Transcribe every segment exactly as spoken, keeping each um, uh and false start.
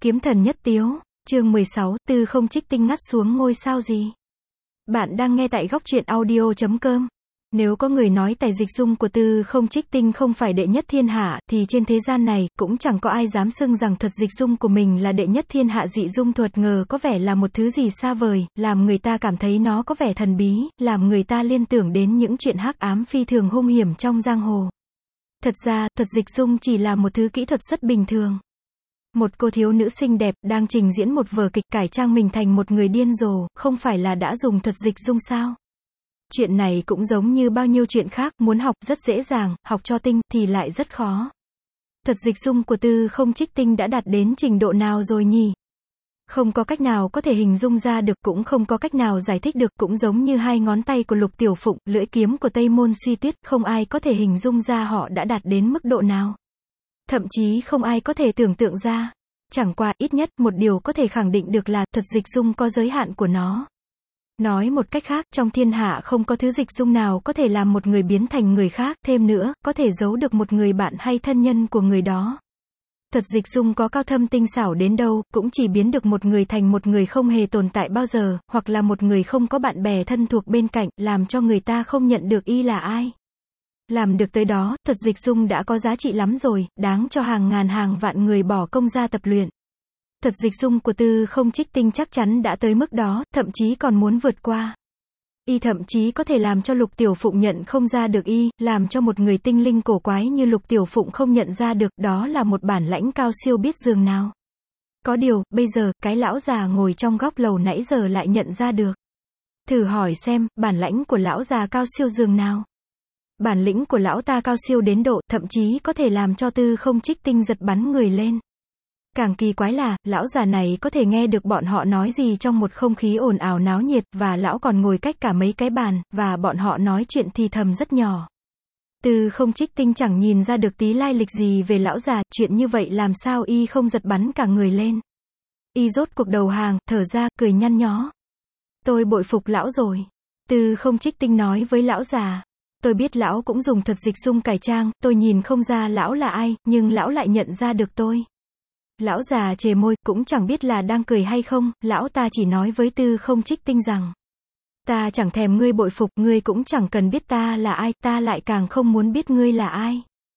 Kiếm thần nhất tiếu, chương mười sáu, Tư không trích tinh ngắt xuống ngôi sao gì? Bạn đang nghe tại góc truyện audio chấm com. Nếu có người nói tài dịch dung của Tư không trích tinh không phải đệ nhất thiên hạ, thì trên thế gian này, cũng chẳng có ai dám xưng rằng thuật dịch dung của mình là đệ nhất thiên hạ. Dị dung thuật ngờ có vẻ là một thứ gì xa vời, làm người ta cảm thấy nó có vẻ thần bí, làm người ta liên tưởng đến những chuyện hắc ám phi thường hung hiểm trong giang hồ. Thật ra, thuật dịch dung chỉ là một thứ kỹ thuật rất bình thường. Một cô thiếu nữ xinh đẹp, đang trình diễn một vở kịch cải trang mình thành một người điên rồ, không phải là đã dùng thuật dịch dung sao? Chuyện này cũng giống như bao nhiêu chuyện khác, muốn học rất dễ dàng, học cho tinh, thì lại rất khó. Thuật dịch dung của Tư không trích tinh đã đạt đến trình độ nào rồi nhỉ? Không có cách nào có thể hình dung ra được, cũng không có cách nào giải thích được, cũng giống như hai ngón tay của Lục Tiểu Phụng, lưỡi kiếm của Tây Môn Suy Tuyết, không ai có thể hình dung ra họ đã đạt đến mức độ nào. Thậm chí không ai có thể tưởng tượng ra. Chẳng qua, ít nhất, một điều có thể khẳng định được là, thuật dịch dung có giới hạn của nó. Nói một cách khác, trong thiên hạ không có thứ dịch dung nào có thể làm một người biến thành người khác, thêm nữa, có thể giấu được một người bạn hay thân nhân của người đó. Thuật dịch dung có cao thâm tinh xảo đến đâu, cũng chỉ biến được một người thành một người không hề tồn tại bao giờ, hoặc là một người không có bạn bè thân thuộc bên cạnh, làm cho người ta không nhận được y là ai. Làm được tới đó, thuật dịch dung đã có giá trị lắm rồi, đáng cho hàng ngàn hàng vạn người bỏ công ra tập luyện. Thuật dịch dung của Tư không trích tinh chắc chắn đã tới mức đó, thậm chí còn muốn vượt qua. Y thậm chí có thể làm cho Lục Tiểu Phụng nhận không ra được y, làm cho một người tinh linh cổ quái như Lục Tiểu Phụng không nhận ra được, đó là một bản lãnh cao siêu biết dường nào. Có điều, bây giờ, cái lão già ngồi trong góc lầu nãy giờ lại nhận ra được. Thử hỏi xem, bản lãnh của lão già cao siêu dường nào? Bản lĩnh của lão ta cao siêu đến độ, thậm chí có thể làm cho Tư không trích tinh giật bắn người lên. Càng kỳ quái là, lão già này có thể nghe được bọn họ nói gì trong một không khí ồn ào náo nhiệt, và lão còn ngồi cách cả mấy cái bàn, và bọn họ nói chuyện thì thầm rất nhỏ. Tư không trích tinh chẳng nhìn ra được tí lai lịch gì về lão già, chuyện như vậy làm sao y không giật bắn cả người lên. Y rốt cuộc đầu hàng, thở ra, cười nhăn nhó. Tôi bội phục lão rồi. Tư không trích tinh nói với lão già. Tôi biết lão cũng dùng thuật dịch dung cải trang, tôi nhìn không ra lão là ai, nhưng lão lại nhận ra được tôi. Lão già chề môi, cũng chẳng biết là đang cười hay không, lão ta chỉ nói với Tư không trích tinh rằng. Ta chẳng thèm ngươi bội phục, ngươi cũng chẳng cần biết ta là ai, ta lại càng không muốn biết ngươi là ai.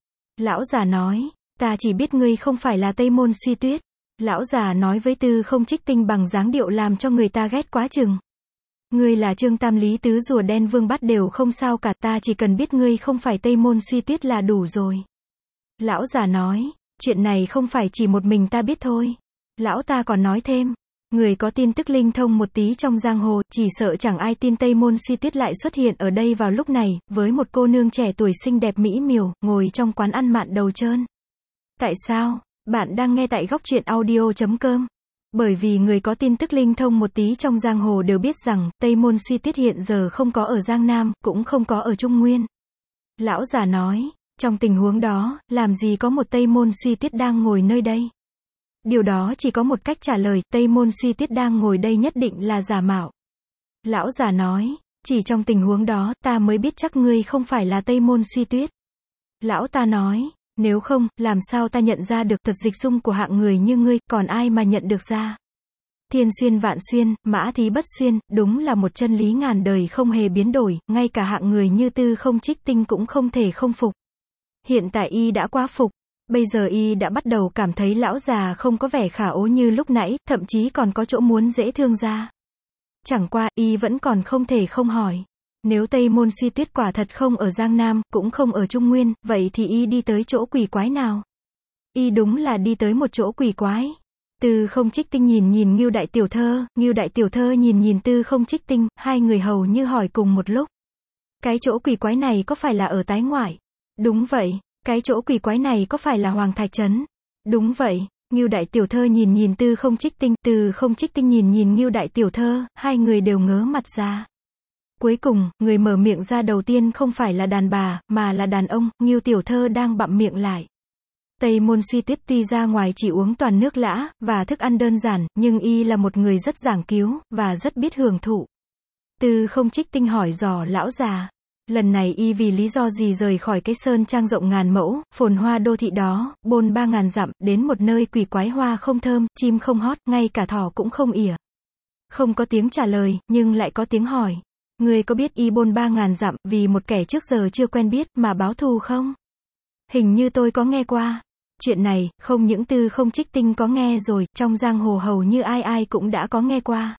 Lão già nói, ta chỉ biết ngươi không phải là Tây Môn Suy Tuyết. Lão già nói với Tư không trích tinh bằng dáng điệu làm cho người ta ghét quá chừng. Ngươi là Trương Tam Lý Tứ rùa đen Vương Bát đều không sao cả, ta chỉ cần biết ngươi không phải Tây Môn Suy Tuyết là đủ rồi. Lão già nói, chuyện này không phải chỉ một mình ta biết thôi. Lão ta còn nói thêm, người có tin tức linh thông một tí trong giang hồ, chỉ sợ chẳng ai tin Tây Môn Suy Tuyết lại xuất hiện ở đây vào lúc này, với một cô nương trẻ tuổi xinh đẹp mỹ miều, ngồi trong quán ăn mạn đầu trơn. Tại sao? Bạn đang nghe tại góc truyện audio chấm com. Bởi vì người có tin tức linh thông một tí trong giang hồ đều biết rằng, Tây Môn Suy Tuyết hiện giờ không có ở Giang Nam, cũng không có ở Trung Nguyên. Lão già nói, trong tình huống đó, làm gì có một Tây Môn Suy Tuyết đang ngồi nơi đây? Điều đó chỉ có một cách trả lời, Tây Môn Suy Tuyết đang ngồi đây nhất định là giả mạo. Lão già nói, chỉ trong tình huống đó, ta mới biết chắc ngươi không phải là Tây Môn Suy Tuyết. Lão ta nói, nếu không, làm sao ta nhận ra được thuật dịch dung của hạng người như ngươi, còn ai mà nhận được ra? Thiên xuyên vạn xuyên, mã thí bất xuyên, đúng là một chân lý ngàn đời không hề biến đổi, ngay cả hạng người như Tư không trích tinh cũng không thể không phục. Hiện tại y đã quá phục, bây giờ y đã bắt đầu cảm thấy lão già không có vẻ khả ố như lúc nãy, thậm chí còn có chỗ muốn dễ thương ra. Chẳng qua, y vẫn còn không thể không hỏi. Nếu Tây Môn Suy Tuyết quả thật không ở Giang Nam, cũng không ở Trung Nguyên, vậy thì y đi tới chỗ quỷ quái nào? Y đúng là đi tới một chỗ quỷ quái. Tư không trích tinh nhìn nhìn Ngưu đại tiểu thơ, Ngưu đại tiểu thơ nhìn nhìn Tư không trích tinh, hai người hầu như hỏi cùng một lúc. Cái chỗ quỷ quái này có phải là ở Tái Ngoại? Đúng vậy. Cái chỗ quỷ quái này có phải là Hoàng Thạch Trấn? Đúng vậy. Ngưu đại tiểu thơ nhìn nhìn Tư không trích tinh, Tư không trích tinh nhìn nhìn Ngưu đại tiểu thơ, hai người đều ngớ mặt ra. Cuối cùng, người mở miệng ra đầu tiên không phải là đàn bà, mà là đàn ông, Ngưu tiểu thơ đang bặm miệng lại. Tây Môn Suy Tuyết tuy ra ngoài chỉ uống toàn nước lã, và thức ăn đơn giản, nhưng y là một người rất giảng cứu, và rất biết hưởng thụ. Tư không trích tinh hỏi dò lão già. lần này y vì lý do gì rời khỏi cái sơn trang rộng ngàn mẫu, phồn hoa đô thị đó, bôn ba ngàn dặm, đến một nơi quỷ quái hoa không thơm, chim không hót, ngay cả thỏ cũng không ỉa. Không có tiếng trả lời, nhưng lại có tiếng hỏi. Ngươi có biết y bôn ba ngàn dặm, vì một kẻ trước giờ chưa quen biết, mà báo thù không? Hình như tôi có nghe qua. Chuyện này, không những Tư Không Trích Tinh có nghe rồi, trong giang hồ hầu như ai ai cũng đã có nghe qua.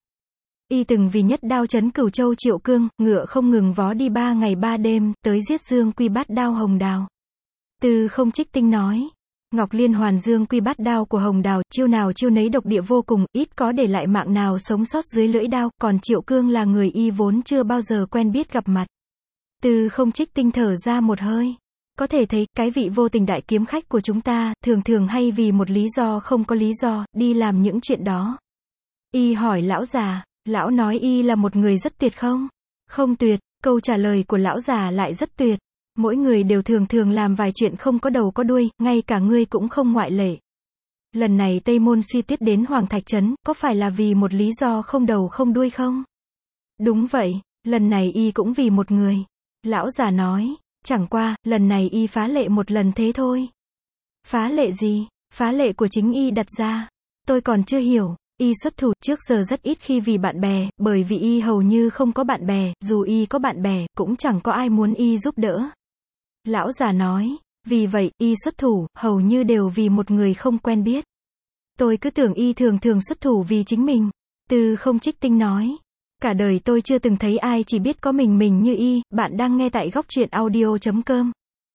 Y từng vì nhất đao chấn Cửu Châu Triệu Cương, ngựa không ngừng vó đi ba ngày ba đêm, tới giết Dương Quy Bát Đao Hồng Đào. Tư Không Trích Tinh nói, Ngọc Liên Hoàn Dương Quy Bát Đao của Hồng Đào, chiêu nào chiêu nấy độc địa vô cùng, ít có để lại mạng nào sống sót dưới lưỡi đao, còn Triệu Cương là người y vốn chưa bao giờ quen biết gặp mặt. Tư Không Trích Tinh thở ra một hơi. Có thể thấy, cái vị vô tình đại kiếm khách của chúng ta, thường thường hay vì một lý do không có lý do, đi làm những chuyện đó. Y hỏi lão già, lão nói y là một người rất tuyệt không? Không tuyệt, câu trả lời của lão già lại rất tuyệt. Mỗi người đều thường thường làm vài chuyện không có đầu có đuôi, ngay cả ngươi cũng không ngoại lệ. Lần này Tây Môn Suy Tuyết đến Hoàng Thạch Trấn, có phải là vì một lý do không đầu không đuôi không? Đúng vậy, lần này y cũng vì một người. Lão già nói, chẳng qua, lần này y phá lệ một lần thế thôi. Phá lệ gì? Phá lệ của chính y đặt ra. Tôi còn chưa hiểu. Y xuất thủ, trước giờ rất ít khi vì bạn bè, bởi vì y hầu như không có bạn bè, dù y có bạn bè, cũng chẳng có ai muốn y giúp đỡ. Lão già nói, vì vậy, y xuất thủ, hầu như đều vì một người không quen biết. Tôi cứ tưởng y thường thường xuất thủ vì chính mình. Tư Không Trích Tinh nói, cả đời tôi chưa từng thấy ai chỉ biết có mình mình như y. Bạn đang nghe tại góc truyện audio chấm com.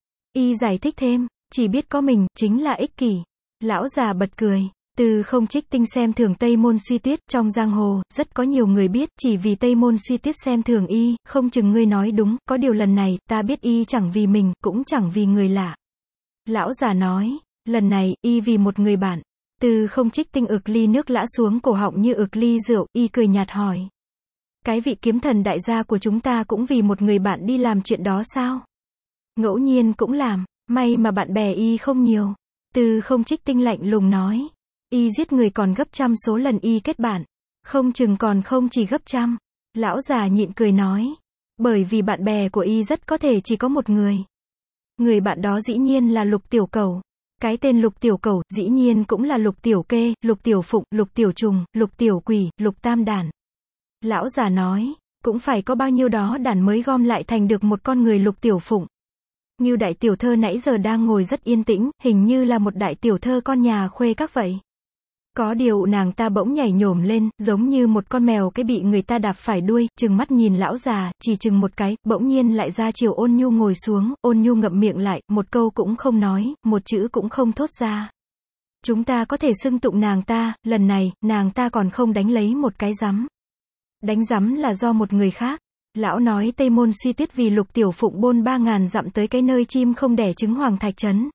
Y giải thích thêm, chỉ biết có mình, chính là ích kỷ. Lão già bật cười. Tư Không Trích Tinh xem thường Tây Môn Suy Tuyết, trong giang hồ, rất có nhiều người biết, chỉ vì Tây Môn Suy Tuyết xem thường y, không chừng ngươi nói đúng, có điều lần này, ta biết y chẳng vì mình, cũng chẳng vì người lạ. Lão già nói, lần này, y vì một người bạn. Tư Không Trích Tinh ực ly nước lã xuống cổ họng như ực ly rượu, y cười nhạt hỏi. Cái vị kiếm thần đại gia của chúng ta cũng vì một người bạn đi làm chuyện đó sao? Ngẫu nhiên cũng làm, may mà bạn bè y không nhiều. Tư Không Trích Tinh lạnh lùng nói. Y giết người còn gấp trăm số lần y kết bạn. Không chừng còn không chỉ gấp trăm. Lão già nhịn cười nói. Bởi vì bạn bè của y rất có thể chỉ có một người. Người bạn đó dĩ nhiên là Lục Tiểu Cẩu. Cái tên Lục Tiểu Cẩu, dĩ nhiên cũng là Lục Tiểu Kê, Lục Tiểu Phụng, Lục Tiểu Trùng, Lục Tiểu Quỷ, Lục Tam Đản. Lão già nói, cũng phải có bao nhiêu đó đàn mới gom lại thành được một con người Lục Tiểu Phụng. Ngưu đại tiểu thơ nãy giờ đang ngồi rất yên tĩnh, hình như là một đại tiểu thơ con nhà khuê các vậy. Có điều nàng ta bỗng nhảy nhổm lên, giống như một con mèo cái bị người ta đạp phải đuôi, trừng mắt nhìn lão già, chỉ chừng một cái, bỗng nhiên lại ra chiều Ôn Nhu ngồi xuống, Ôn Nhu ngậm miệng lại, một câu cũng không nói, một chữ cũng không thốt ra. Chúng ta có thể xưng tụng nàng ta, lần này, nàng ta còn không đánh lấy một cái rắm. Đánh rắm là do một người khác. Lão nói Tây Môn Suy Tuyết vì Lục Tiểu Phụng bôn ba ngàn dặm tới cái nơi chim không đẻ trứng Hoàng Thạch Trấn.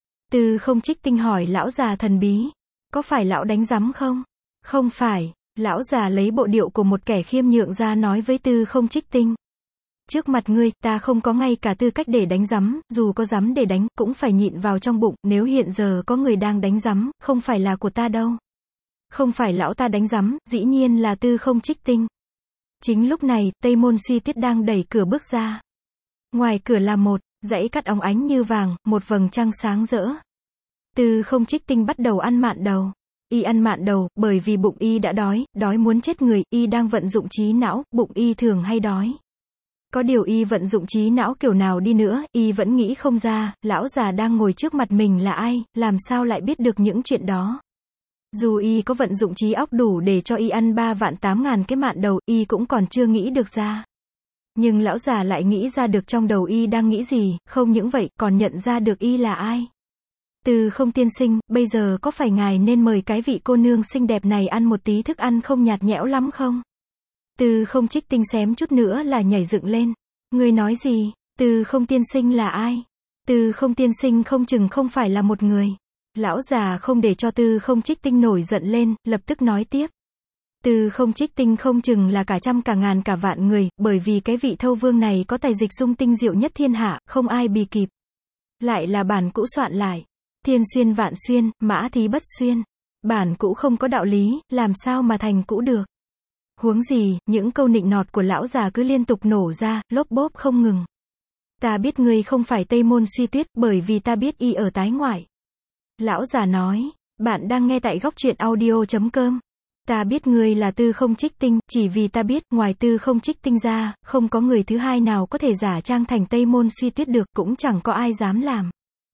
Tư Không Trích Tinh hỏi lão già thần bí. Có phải lão đánh rắm không? Không phải. Lão già lấy bộ điệu của một kẻ khiêm nhượng ra nói với Tư Không Trích Tinh. Trước mặt ngươi, ta không có ngay cả tư cách để đánh rắm, dù có rắm để đánh, cũng phải nhịn vào trong bụng, nếu hiện giờ có người đang đánh rắm, không phải là của ta đâu. Không phải lão ta đánh rắm, dĩ nhiên là Tư Không Trích Tinh. Chính lúc này, Tây Môn Suy Tuyết đang đẩy cửa bước ra. Ngoài cửa là một dãy cát óng ánh như vàng, một vầng trăng sáng rỡ. Tư Không Trích Tinh bắt đầu ăn mạn đầu. Y ăn mạn đầu, bởi vì bụng y đã đói, đói muốn chết người, y đang vận dụng trí não, bụng y thường hay đói. Có điều y vận dụng trí não kiểu nào đi nữa, y vẫn nghĩ không ra, lão già đang ngồi trước mặt mình là ai, làm sao lại biết được những chuyện đó. Dù y có vận dụng trí óc đủ để cho y ăn ba vạn tám ngàn cái mạn đầu, y cũng còn chưa nghĩ được ra. Nhưng lão già lại nghĩ ra được trong đầu y đang nghĩ gì, không những vậy, còn nhận ra được y là ai. Tư Không tiên sinh, bây giờ có phải ngài nên mời cái vị cô nương xinh đẹp này ăn một tí thức ăn không nhạt nhẽo lắm không? Tư Không Trích Tinh xém chút nữa là nhảy dựng lên. Ngươi nói gì? Tư Không tiên sinh là ai? Tư Không tiên sinh không chừng không phải là một người. Lão già không để cho Tư Không Trích Tinh nổi giận lên, lập tức nói tiếp. Tư Không Trích Tinh không chừng là cả trăm cả ngàn cả vạn người, bởi vì cái vị thâu vương này có tài dịch dung tinh diệu nhất thiên hạ, không ai bì kịp. Lại là bản cũ soạn lại. Thiên xuyên vạn xuyên, mã thí bất xuyên. Bản cũ không có đạo lý, làm sao mà thành cũ được. Huống gì, những câu nịnh nọt của lão già cứ liên tục nổ ra, lốp bốp không ngừng. Ta biết ngươi không phải Tây Môn Suy Tuyết, bởi vì ta biết y ở tái ngoại. Lão già nói, bạn đang nghe tại góc truyện audio.com. Ta biết ngươi là Tư Không Trích Tinh, chỉ vì ta biết, ngoài Tư Không Trích Tinh ra, không có người thứ hai nào có thể giả trang thành Tây Môn Suy Tuyết được, cũng chẳng có ai dám làm.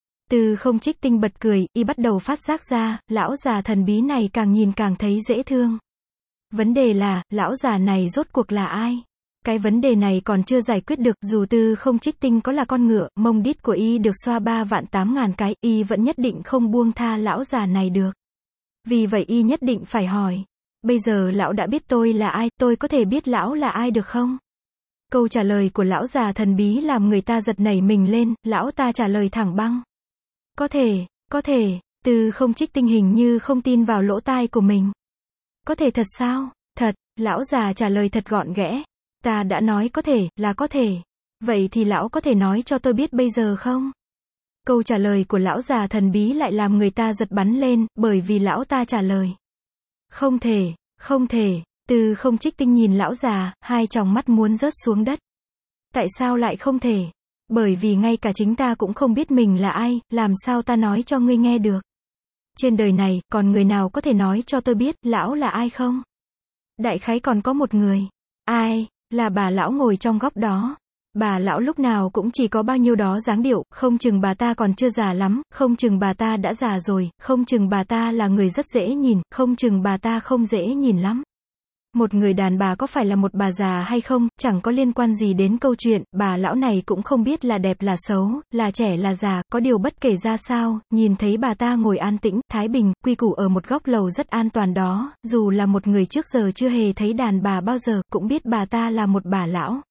Tư Không Trích Tinh bật cười, y bắt đầu phát giác ra, lão già thần bí này càng nhìn càng thấy dễ thương. Vấn đề là, lão già này rốt cuộc là ai? Cái vấn đề này còn chưa giải quyết được, dù Tư Không Trích Tinh có là con ngựa, mông đít của y được xoa ba vạn tám ngàn cái, y vẫn nhất định không buông tha lão già này được. Vì vậy y nhất định phải hỏi. Bây giờ lão đã biết tôi là ai, tôi có thể biết lão là ai được không? Câu trả lời của lão già thần bí làm người ta giật nảy mình lên, lão ta trả lời thẳng băng. Có thể, có thể, Tư Không Trích Tinh hình như không tin vào lỗ tai của mình. Có thể thật sao? Thật, lão già trả lời thật gọn ghẽ. Ta đã nói có thể, là có thể. Vậy thì lão có thể nói cho tôi biết bây giờ không? Câu trả lời của lão già thần bí lại làm người ta giật bắn lên, bởi vì lão ta trả lời. Không thể, không thể, Tư Không Trích Tinh nhìn lão già, hai tròng mắt muốn rớt xuống đất. Tại sao lại không thể? Bởi vì ngay cả chính ta cũng không biết mình là ai, làm sao ta nói cho ngươi nghe được? Trên đời này, còn người nào có thể nói cho tôi biết, lão là ai không? Đại khái còn có một người. Ai? Là bà lão ngồi trong góc đó. Bà lão lúc nào cũng chỉ có bao nhiêu đó dáng điệu, không chừng bà ta còn chưa già lắm, không chừng bà ta đã già rồi, không chừng bà ta là người rất dễ nhìn, không chừng bà ta không dễ nhìn lắm. Một người đàn bà có phải là một bà già hay không, chẳng có liên quan gì đến câu chuyện, bà lão này cũng không biết là đẹp là xấu, là trẻ là già, có điều bất kể ra sao, nhìn thấy bà ta ngồi an tĩnh, thái bình, quy củ ở một góc lầu rất an toàn đó, dù là một người trước giờ chưa hề thấy đàn bà bao giờ, cũng biết bà ta là một bà lão.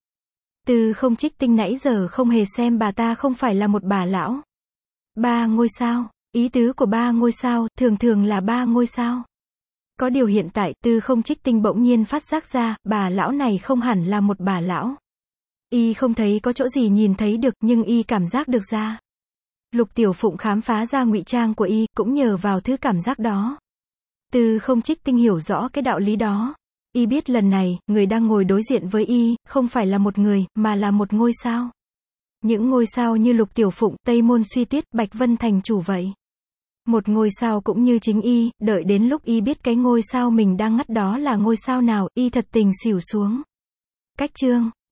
Tư Không Trích Tinh nãy giờ không hề xem bà ta không phải là một bà lão. Ba ngôi sao, ý tứ của ba ngôi sao, thường thường là ba ngôi sao. Có điều hiện tại, Tư Không Trích Tinh bỗng nhiên phát giác ra, bà lão này không hẳn là một bà lão. Y không thấy có chỗ gì nhìn thấy được, nhưng y cảm giác được ra. Lục Tiểu Phụng khám phá ra ngụy trang của y, cũng nhờ vào thứ cảm giác đó. Tư Không Trích Tinh hiểu rõ cái đạo lý đó. Y biết lần này, người đang ngồi đối diện với y, không phải là một người, mà là một ngôi sao. Những ngôi sao như Lục Tiểu Phụng, Tây Môn Suy Tuyết, Bạch Vân Thành Chủ vậy. Một ngôi sao cũng như chính y, đợi đến lúc y biết cái ngôi sao mình đang ngắt đó là ngôi sao nào, y thật tình xỉu xuống. Cách chương